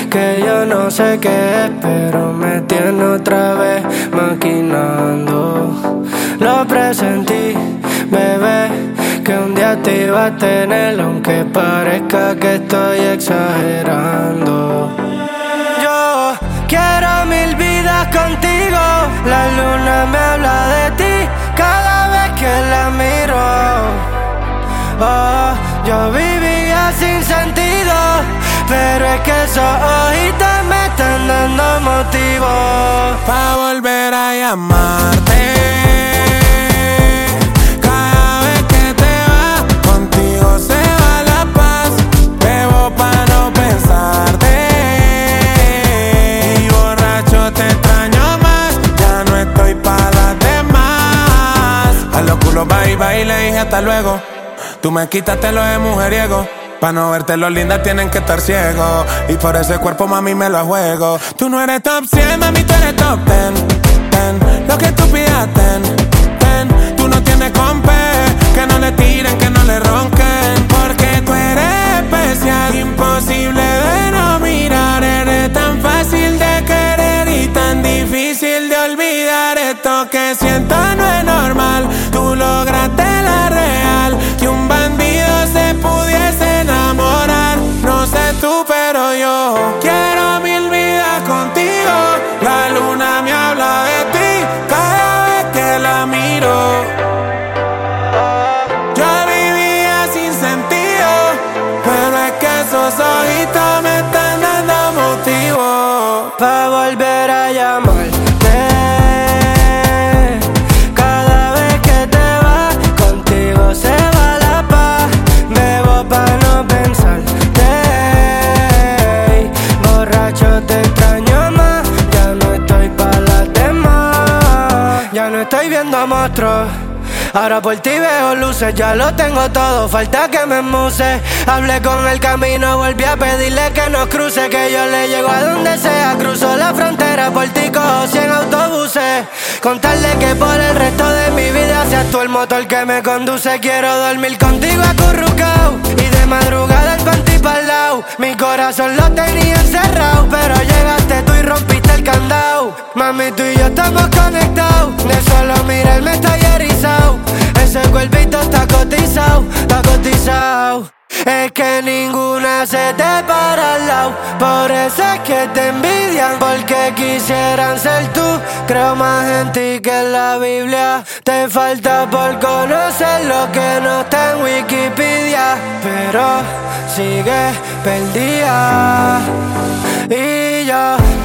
que yo no sé qué es, pero me tiene otra vez maquinando. Lo presentí, bebé, que un día te iba a tener, aunque parezca que estoy exagerando. Yo quiero 1000 vidas contigo, la luna me habla de ti cada vez que la miro. Oh, yo vivía sin sentido, pero es que esos ojitos me están dando motivo pa' volver a llamarte. Cada vez que te vas, contigo se va la paz. Bebo pa' no pensarte, y borracho te extraño más. Ya no estoy pa' las demás. A los culos bye, le dije hasta luego. Tú me quitaste lo de mujeriego. Pa' no verte lo linda tienen que estar ciegos. Y por ese cuerpo, mami, me lo juego. Tú no eres top 100, mami, tú eres top 10. Lo que tú pidas, ten. Tú no tienes compe, que no le tiren, que no le ronquen. Porque tú eres especial, imposible de no mirar. Eres tan fácil de querer y tan difícil de olvidar. Esto que siento no es normal. Tú lograste la real, que un bandido se pudiese enamorar. No sé tú, pero yo quiero 1000 vidas contigo. La luna me habla de ti cada vez que la miro. Yo vivía sin sentido, pero es que esos ojitos me están dando motivo pa' volver a llamarte. Cada vez que te vas, contigo se va la paz. Bebo pa' no pensarte, borracho te extraño más. Ya no estoy pa' las demás. Ya no estoy viendo monstruos, ahora por ti veo luces. Ya lo tengo todo, falta que me muse. Hablé con el camino, volví a pedirle que nos cruce. Que yo le llego a donde sea, cruzo la frontera. Por ti cojo 100 autobuses. Contarle que por el resto de mi vida seas tú el motor que me conduce. Quiero dormir contigo acurrucao y de madrugada el panty pa'l lado. Mi corazón lo tenía encerrado, pero llegaste tú y rompiste el candado. Mami, tú y yo estamos conectados, de solo mirarme estoy erizado. Ese cuerpito está cotizado, está cotizado. Es que ninguna se te para al lado. Por eso es que te envidian, porque quisieran ser tú. Creo más en ti que en la Biblia. Te falta por conocer lo que no está en Wikipedia. Pero sigue perdida y yo